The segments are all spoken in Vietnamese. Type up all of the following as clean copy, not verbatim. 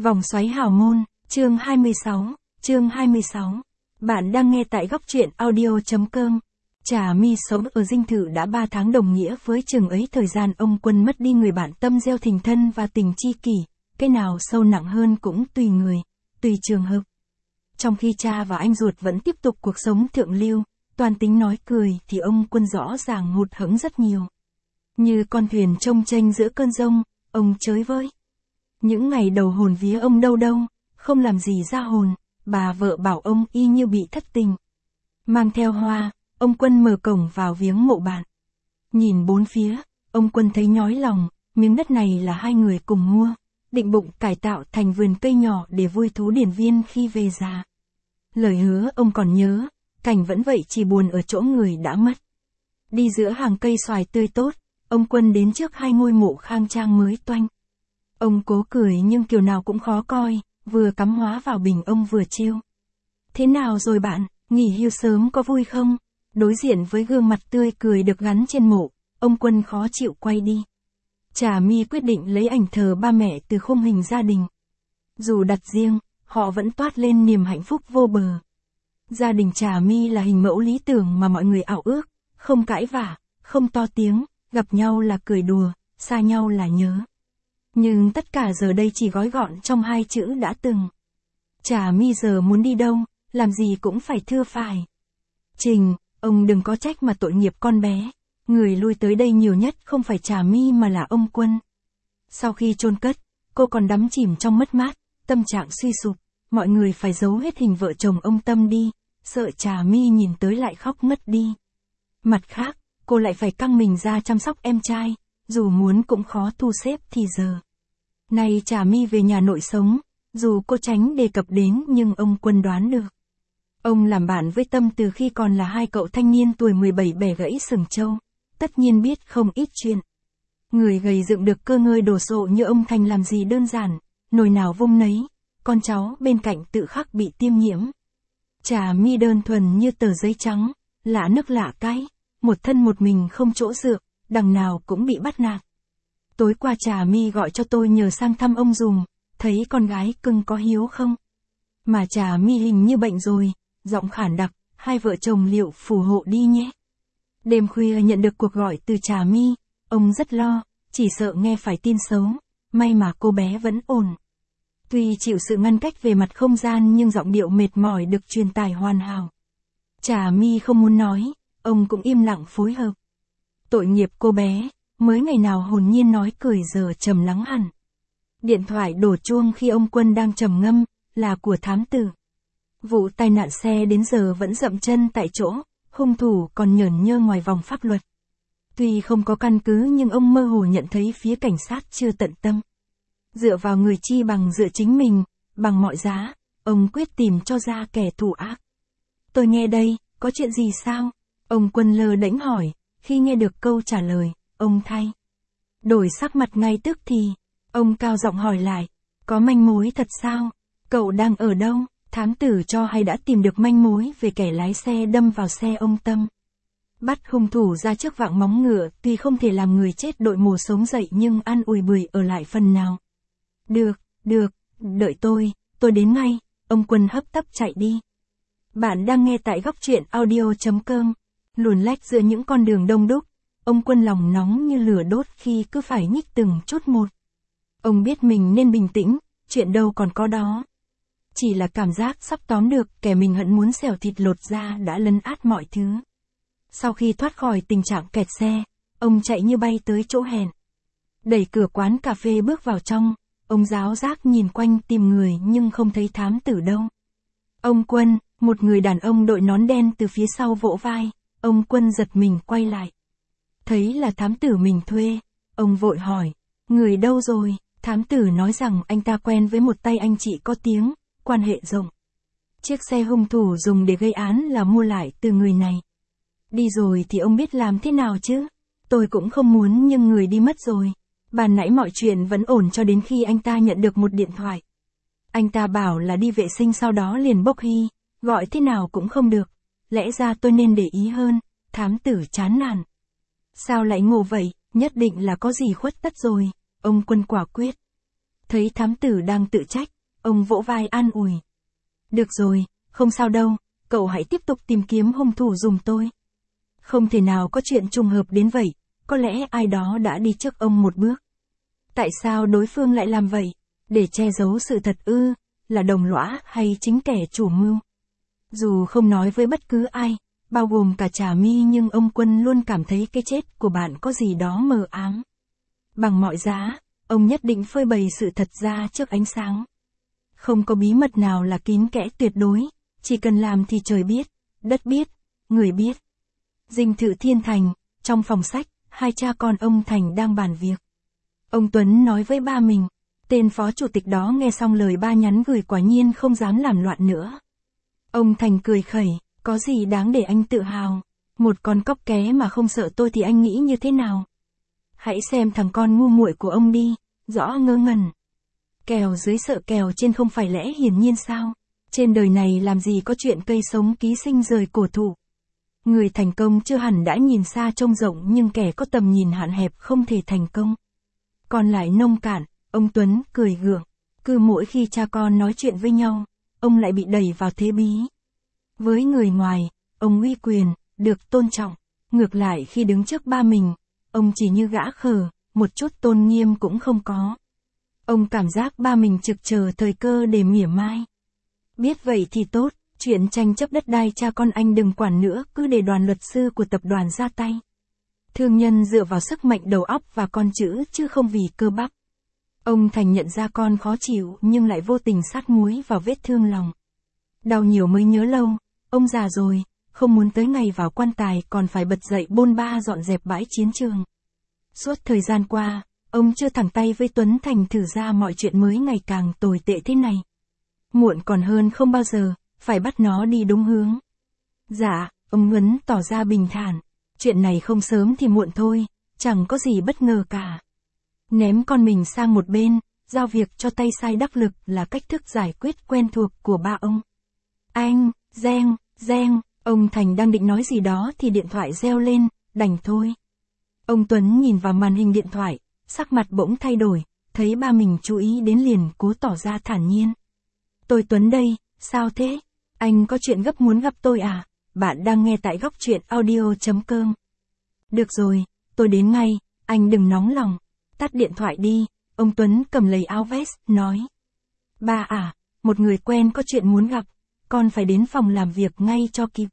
Vòng xoáy hào môn, chương 26. Bạn đang nghe tại góc truyện audio.com. Trà My sống ở dinh thự đã 3 tháng đồng nghĩa với chừng ấy thời gian ông Quân mất đi người bạn tâm gieo tình thân và tình tri kỷ, cái nào sâu nặng hơn cũng tùy người, tùy trường hợp. Trong khi cha và anh ruột vẫn tiếp tục cuộc sống thượng lưu, toàn tính nói cười thì ông Quân rõ ràng hụt hẫng rất nhiều. Như con thuyền trông chênh giữa cơn giông, ông chới với. Những ngày đầu hồn vía ông đâu, không làm gì ra hồn, bà vợ bảo ông y như bị thất tình. Mang theo hoa, ông Quân mở cổng vào viếng mộ bạn. Nhìn bốn phía, ông Quân thấy nhói lòng, miếng đất này là hai người cùng mua, định bụng cải tạo thành vườn cây nhỏ để vui thú điển viên khi về già. Lời hứa ông còn nhớ, cảnh vẫn vậy chỉ buồn ở chỗ người đã mất. Đi giữa hàng cây xoài tươi tốt, ông Quân đến trước hai ngôi mộ khang trang mới toanh. Ông cố cười nhưng kiểu nào cũng khó coi, vừa cắm hóa vào bình ông vừa trêu. Thế nào rồi bạn, nghỉ hưu sớm có vui không? Đối diện với gương mặt tươi cười được gắn trên mộ, ông Quân khó chịu quay đi. Trà My quyết định lấy ảnh thờ ba mẹ từ khung hình gia đình. Dù đặt riêng, họ vẫn toát lên niềm hạnh phúc vô bờ. Gia đình Trà My là hình mẫu lý tưởng mà mọi người ao ước, không cãi vã, không to tiếng, gặp nhau là cười đùa, xa nhau là nhớ. Nhưng tất cả giờ đây chỉ gói gọn trong hai chữ đã từng. Trà My giờ muốn đi đâu, làm gì cũng phải thưa phải. Trình, ông đừng có trách mà tội nghiệp con bé. Người lui tới đây nhiều nhất không phải Trà My mà là ông Quân. Sau khi chôn cất, cô còn đắm chìm trong mất mát, tâm trạng suy sụp. Mọi người phải giấu hết hình vợ chồng ông Tâm đi, sợ Trà My nhìn tới lại khóc ngất đi. Mặt khác, cô lại phải căng mình ra chăm sóc em trai, dù muốn cũng khó thu xếp thì giờ. Nay Trà My về nhà nội sống, dù cô tránh đề cập đến nhưng ông Quân đoán được. Ông làm bạn với Tâm từ khi còn là hai cậu thanh niên tuổi 17 bẻ gãy sừng trâu, tất nhiên biết không ít chuyện. Người gầy dựng được cơ ngơi đồ sộ như ông Thành làm gì đơn giản, nồi nào vung nấy, con cháu bên cạnh tự khắc bị tiêm nhiễm. Trà My đơn thuần như tờ giấy trắng, lạ nước lạ cái, một thân một mình không chỗ dựa, đằng nào cũng bị bắt nạt. Tối qua Trà My gọi cho tôi nhờ sang thăm ông dùm, thấy con gái cưng có hiếu không? Mà Trà My hình như bệnh rồi, giọng khản đặc, hai vợ chồng liệu phù hộ đi nhé. Đêm khuya nhận được cuộc gọi từ Trà My, ông rất lo, chỉ sợ nghe phải tin xấu, may mà cô bé vẫn ổn. Tuy chịu sự ngăn cách về mặt không gian nhưng giọng điệu mệt mỏi được truyền tải hoàn hảo. Trà My không muốn nói, ông cũng im lặng phối hợp. Tội nghiệp cô bé, mới ngày nào hồn nhiên nói cười giờ trầm lắng hẳn. Điện thoại đổ chuông khi ông Quân đang trầm ngâm, là của thám tử. Vụ tai nạn xe đến giờ vẫn dậm chân tại chỗ, hung thủ còn nhởn nhơ ngoài vòng pháp luật. Tuy không có căn cứ nhưng ông mơ hồ nhận thấy phía cảnh sát chưa tận tâm. Dựa vào người chi bằng dựa chính mình, bằng mọi giá, ông quyết tìm cho ra kẻ thủ ác. Tôi nghe đây, có chuyện gì sao? Ông Quân lơ đễnh hỏi, khi nghe được câu trả lời, ông thay đổi sắc mặt ngay tức thì, ông cao giọng hỏi lại, có manh mối thật sao? Cậu đang ở đâu? Thám tử cho hay đã tìm được manh mối về kẻ lái xe đâm vào xe ông Tâm. Bắt hung thủ ra trước vạng móng ngựa, tuy không thể làm người chết đội mồ sống dậy nhưng an ủi bười ở lại phần nào. Được, đợi tôi đến ngay, ông Quân hấp tấp chạy đi. Bạn đang nghe tại góc truyện audio.com. Luồn lách giữa những con đường đông đúc, ông Quân lòng nóng như lửa đốt khi cứ phải nhích từng chút một. Ông biết mình nên bình tĩnh, chuyện đâu còn có đó. Chỉ là cảm giác sắp tóm được kẻ mình hận muốn xẻo thịt lột da đã lấn át mọi thứ. Sau khi thoát khỏi tình trạng kẹt xe, ông chạy như bay tới chỗ hẹn. Đẩy cửa quán cà phê bước vào trong, ông giáo giác nhìn quanh tìm người nhưng không thấy thám tử đâu. Ông Quân, một người đàn ông đội nón đen từ phía sau vỗ vai, ông Quân giật mình quay lại. Thấy là thám tử mình thuê, ông vội hỏi, người đâu rồi? Thám tử nói rằng anh ta quen với một tay anh chị có tiếng, quan hệ rộng. Chiếc xe hung thủ dùng để gây án là mua lại từ người này. Đi rồi thì ông biết làm thế nào chứ? Tôi cũng không muốn nhưng người đi mất rồi. Ban nãy mọi chuyện vẫn ổn cho đến khi anh ta nhận được một điện thoại. Anh ta bảo là đi vệ sinh sau đó liền bốc hy, gọi thế nào cũng không được. Lẽ ra tôi nên để ý hơn, thám tử chán nản. Sao lại ngộ vậy, nhất định là có gì khuất tất rồi, ông Quân quả quyết. Thấy thám tử đang tự trách, ông vỗ vai an ủi. Được rồi, không sao đâu, cậu hãy tiếp tục tìm kiếm hung thủ giùm tôi. Không thể nào có chuyện trùng hợp đến vậy, có lẽ ai đó đã đi trước ông một bước. Tại sao đối phương lại làm vậy? Để che giấu sự thật ư, là đồng lõa hay chính kẻ chủ mưu? Dù không nói với bất cứ ai, bao gồm cả Trà My, nhưng ông Quân luôn cảm thấy cái chết của bạn có gì đó mờ ám. Bằng mọi giá, ông nhất định phơi bày sự thật ra trước ánh sáng. Không có bí mật nào là kín kẽ tuyệt đối, chỉ cần làm thì trời biết, đất biết, người biết. Dinh thự Thiên Thành, trong phòng sách, hai cha con ông Thành đang bàn việc. Ông Tuấn nói với ba mình, tên phó chủ tịch đó nghe xong lời ba nhắn gửi quả nhiên không dám làm loạn nữa. Ông Thành cười khẩy, có gì đáng để anh tự hào, một con cóc ké mà không sợ tôi thì anh nghĩ như thế nào? Hãy xem thằng con ngu muội của ông đi, rõ ngớ ngẩn. Kèo dưới sợ kèo trên không phải lẽ hiển nhiên sao? Trên đời này làm gì có chuyện cây sống ký sinh rời cổ thụ. Người thành công chưa hẳn đã nhìn xa trông rộng, nhưng kẻ có tầm nhìn hạn hẹp không thể thành công. Còn lại nông cạn, ông Tuấn cười gượng. Cứ mỗi khi cha con nói chuyện với nhau, ông lại bị đẩy vào thế bí. Với người ngoài, ông uy quyền, được tôn trọng. Ngược lại khi đứng trước ba mình, ông chỉ như gã khờ, một chút tôn nghiêm cũng không có. Ông cảm giác ba mình trực chờ thời cơ để mỉa mai. Biết vậy thì tốt, chuyện tranh chấp đất đai cha con anh đừng quản nữa, cứ để đoàn luật sư của tập đoàn ra tay. Thương nhân dựa vào sức mạnh đầu óc và con chữ chứ không vì cơ bắp. Ông Thành nhận ra con khó chịu nhưng lại vô tình sát muối vào vết thương lòng. Đau nhiều mới nhớ lâu, ông già rồi, không muốn tới ngày vào quan tài còn phải bật dậy bôn ba dọn dẹp bãi chiến trường. Suốt thời gian qua, ông chưa thẳng tay với Tuấn Thành, thử ra mọi chuyện mới ngày càng tồi tệ thế này. Muộn còn hơn không bao giờ, phải bắt nó đi đúng hướng. Dạ, ông Huấn tỏ ra bình thản. Chuyện này không sớm thì muộn thôi, chẳng có gì bất ngờ cả. Ném con mình sang một bên, giao việc cho tay sai đắc lực là cách thức giải quyết quen thuộc của ba ông. Anh, reng, ông Thành đang định nói gì đó thì điện thoại reo lên, đành thôi. Ông Tuấn nhìn vào màn hình điện thoại, sắc mặt bỗng thay đổi, thấy ba mình chú ý đến liền cố tỏ ra thản nhiên. Tôi Tuấn đây, sao thế? Anh có chuyện gấp muốn gặp tôi à? Bạn đang nghe tại Góc Truyện Audio.com. Được rồi, tôi đến ngay, anh đừng nóng lòng. Tắt điện thoại đi, ông Tuấn cầm lấy áo vest, nói. Ba à, một người quen có chuyện muốn gặp, con phải đến phòng làm việc ngay cho kịp.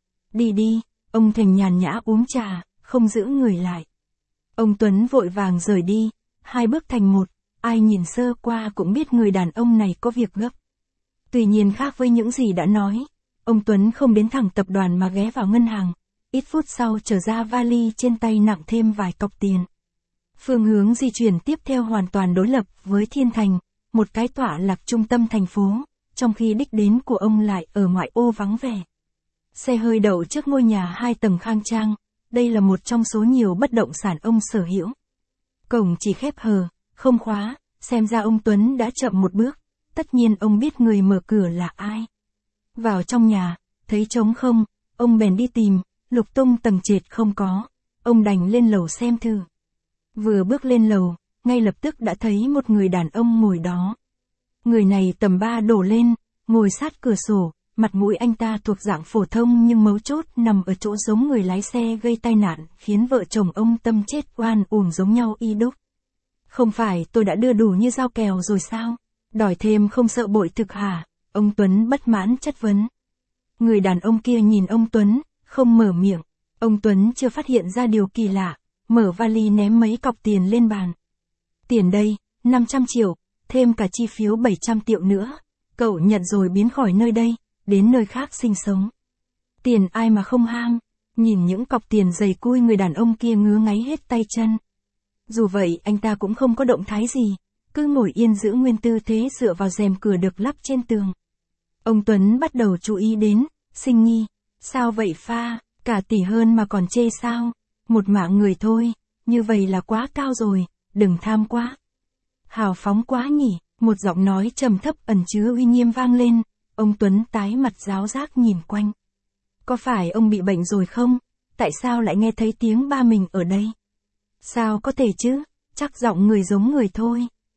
Đi, ông Thành nhàn nhã uống trà, không giữ người lại. Ông Tuấn vội vàng rời đi, hai bước thành một, ai nhìn sơ qua cũng biết người đàn ông này có việc gấp. Tuy nhiên khác với những gì đã nói, ông Tuấn không đến thẳng tập đoàn mà ghé vào ngân hàng, ít phút sau trở ra vali trên tay nặng thêm vài cọc tiền. Phương hướng di chuyển tiếp theo hoàn toàn đối lập với Thiên Thành, một cái tọa lạc trung tâm thành phố, trong khi đích đến của ông lại ở ngoại ô vắng vẻ. Xe hơi đậu trước ngôi nhà 2 tầng khang trang, đây là một trong số nhiều bất động sản ông sở hữu. Cổng chỉ khép hờ, không khóa, xem ra ông Tuấn đã chậm một bước, tất nhiên ông biết người mở cửa là ai. Vào trong nhà, thấy trống không, ông bèn đi tìm, lục tung tầng trệt không có, ông đành lên lầu xem thử. Vừa bước lên lầu, ngay lập tức đã thấy một người đàn ông ngồi đó. Người này tầm 3 đổ lên, ngồi sát cửa sổ, mặt mũi anh ta thuộc dạng phổ thông nhưng mấu chốt nằm ở chỗ giống người lái xe gây tai nạn, khiến vợ chồng ông tâm chết oan uổng giống nhau y đúc. Không phải tôi đã đưa đủ như dao kèo rồi sao? Đòi thêm không sợ bội thực hả? Ông Tuấn bất mãn chất vấn. Người đàn ông kia nhìn ông Tuấn, không mở miệng. Ông Tuấn chưa phát hiện ra điều kỳ lạ, mở vali ném mấy cọc tiền lên bàn. Tiền đây, 500 triệu, thêm cả chi phiếu 700 triệu nữa. Cậu nhận rồi biến khỏi nơi đây, đến nơi khác sinh sống. Tiền ai mà không ham, nhìn những cọc tiền dày cui người đàn ông kia ngứa ngáy hết tay chân. Dù vậy anh ta cũng không có động thái gì, cứ ngồi yên giữ nguyên tư thế dựa vào rèm cửa được lắp trên tường. Ông Tuấn bắt đầu chú ý đến, Sinh Nhi, sao vậy pha, cả tỷ hơn mà còn chê sao, một mạng người thôi, như vậy là quá cao rồi, đừng tham quá. Hào phóng quá nhỉ, một giọng nói trầm thấp ẩn chứa uy nghiêm vang lên, ông Tuấn tái mặt ráo rác nhìn quanh. Có phải ông bị bệnh rồi không? Tại sao lại nghe thấy tiếng ba mình ở đây? Sao có thể chứ, chắc giọng người giống người thôi.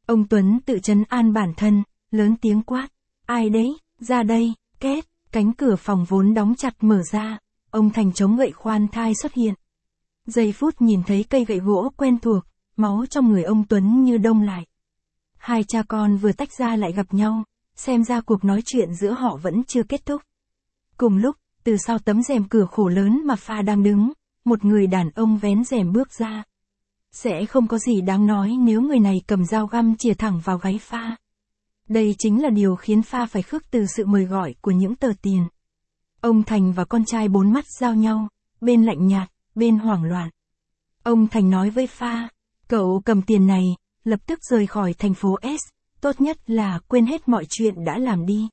Ông Tuấn tự trấn an bản thân, lớn tiếng quát. Ai đấy, ra đây, két, cánh cửa phòng vốn đóng chặt mở ra, ông Thành chống gậy khoan thai xuất hiện. Giây phút nhìn thấy cây gậy gỗ quen thuộc, máu trong người ông Tuấn như đông lại. Hai cha con vừa tách ra lại gặp nhau, xem ra cuộc nói chuyện giữa họ vẫn chưa kết thúc. Cùng lúc, từ sau tấm rèm cửa khổ lớn mà Pha đang đứng, một người đàn ông vén rèm bước ra. Sẽ không có gì đáng nói nếu người này cầm dao găm chìa thẳng vào gáy Pha. Đây chính là điều khiến Pha phải khước từ sự mời gọi của những tờ tiền. Ông Thành và con trai bốn mắt giao nhau, bên lạnh nhạt, bên hoảng loạn. Ông Thành nói với Pha, cậu cầm tiền này, lập tức rời khỏi thành phố S, tốt nhất là quên hết mọi chuyện đã làm đi.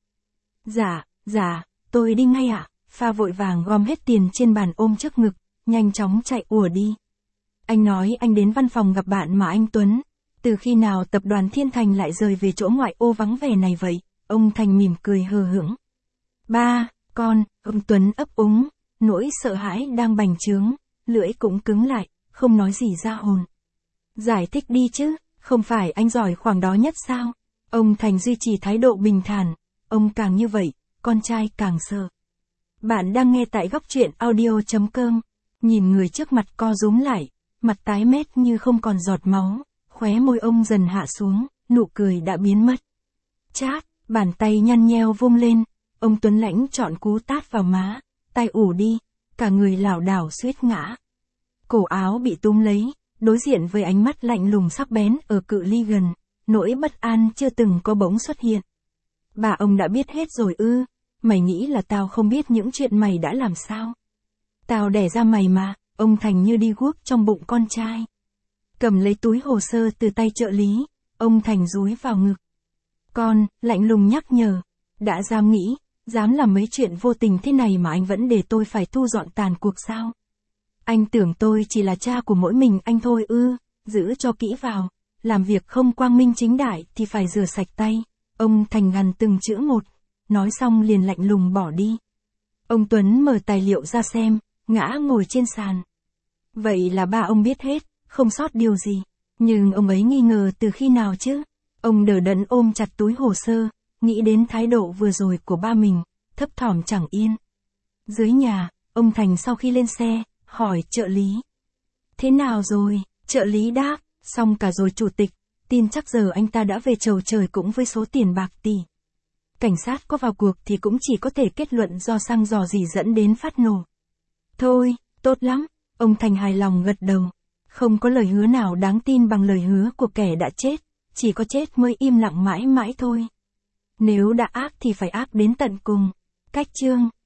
Dạ, tôi đi ngay ạ. Pha vội vàng gom hết tiền trên bàn ôm trước ngực, nhanh chóng chạy ùa đi. Anh nói anh đến văn phòng gặp bạn mà anh Tuấn. Từ khi nào tập đoàn Thiên Thành lại rời về chỗ ngoại ô vắng vẻ này vậy? Ông Thành mỉm cười hờ hững. Ba, con, ông Tuấn ấp úng, nỗi sợ hãi đang bành trướng, lưỡi cũng cứng lại, không nói gì ra hồn. Giải thích đi chứ, không phải anh giỏi khoảng đó nhất sao? Ông Thành duy trì thái độ bình thản, ông càng như vậy, con trai càng sợ. Bạn đang nghe tại góc truyện audio.com, nhìn người trước mặt co rúm lại, mặt tái mét như không còn giọt máu, khóe môi ông dần hạ xuống, nụ cười đã biến mất. Chát, bàn tay nhăn nheo vung lên, ông Tuấn lãnh chọn cú tát vào má, tay ủ đi, cả người lảo đảo suýt ngã. Cổ áo bị túm lấy, đối diện với ánh mắt lạnh lùng sắc bén ở cự ly gần, nỗi bất an chưa từng có bỗng xuất hiện. Bà ông đã biết hết rồi ư? Mày nghĩ là tao không biết những chuyện mày đã làm sao? Tao đẻ ra mày mà, ông Thành như đi guốc trong bụng con trai. Cầm lấy túi hồ sơ từ tay trợ lý, ông Thành dúi vào ngực. Con, lạnh lùng nhắc nhở, đã dám nghĩ, dám làm mấy chuyện vô tình thế này mà anh vẫn để tôi phải thu dọn tàn cuộc sao? Anh tưởng tôi chỉ là cha của mỗi mình anh thôi ư? Giữ cho kỹ vào, làm việc không quang minh chính đại thì phải rửa sạch tay. Ông Thành gằn từng chữ một, nói xong liền lạnh lùng bỏ đi. Ông Tuấn mở tài liệu ra xem, ngã ngồi trên sàn. Vậy là ba ông biết hết, không sót điều gì. Nhưng ông ấy nghi ngờ từ khi nào chứ? Ông đờ đẫn ôm chặt túi hồ sơ, nghĩ đến thái độ vừa rồi của ba mình, thấp thỏm chẳng yên. Dưới nhà, ông Thành sau khi lên xe, hỏi trợ lý. Thế nào rồi? Trợ lý đáp, xong cả rồi chủ tịch, tin chắc giờ anh ta đã về chầu trời cũng với số tiền bạc tỷ. Cảnh sát có vào cuộc thì cũng chỉ có thể kết luận do xăng dò dỉ dẫn đến phát nổ. Thôi, tốt lắm, ông Thành hài lòng gật đầu. Không có lời hứa nào đáng tin bằng lời hứa của kẻ đã chết, chỉ có chết mới im lặng mãi mãi thôi. Nếu đã ác thì phải ác đến tận cùng. Cách chương